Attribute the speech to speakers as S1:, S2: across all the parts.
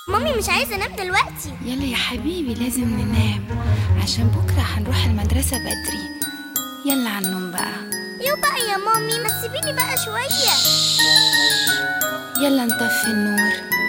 S1: مامي مش عايزة انام دلوقتي.
S2: يلا يا حبيبي لازم ننام عشان بكرة هنروح المدرسة بدري. يلا عالنوم بقى.
S1: يو بقى يا مامي، ما تسيبيني بقى شوية.
S2: يلا نطفي النور.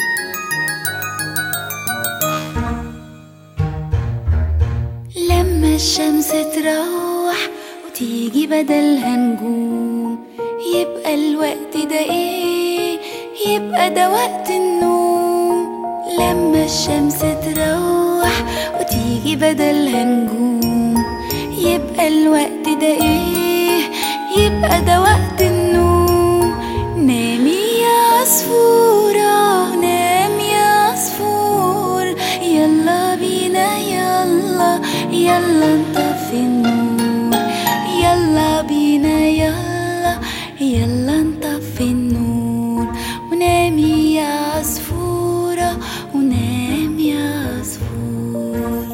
S2: لما الشمس تروح وتيجي بدلها نجوم، يبقى الوقت ده ايه؟ يبقى ده وقت النوم. لما الشمس تروح وتيجي بدلها نجوم، يبقى الوقت ده ايه؟ يبقى ده وقت النوم. نامي يا عصفورة، نام يا عصفور، يلا بينا يلا يلا نطفي النور. يلا بينا يلا يلا نطفي النور. ونامي يا عصفورة ونام يا عصفور.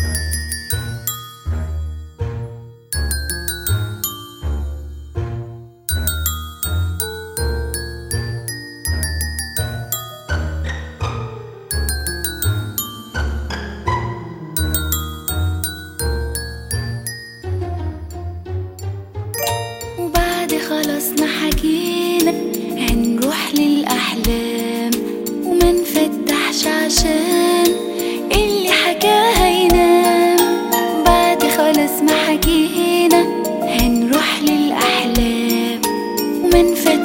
S2: وبعد خلاص ما حكينا هنروح للأحلام، وما نفتحش عشان اللي حكاها ينام. بعد خلاص ما حكينا هنروح للأحلام، وما نفتحش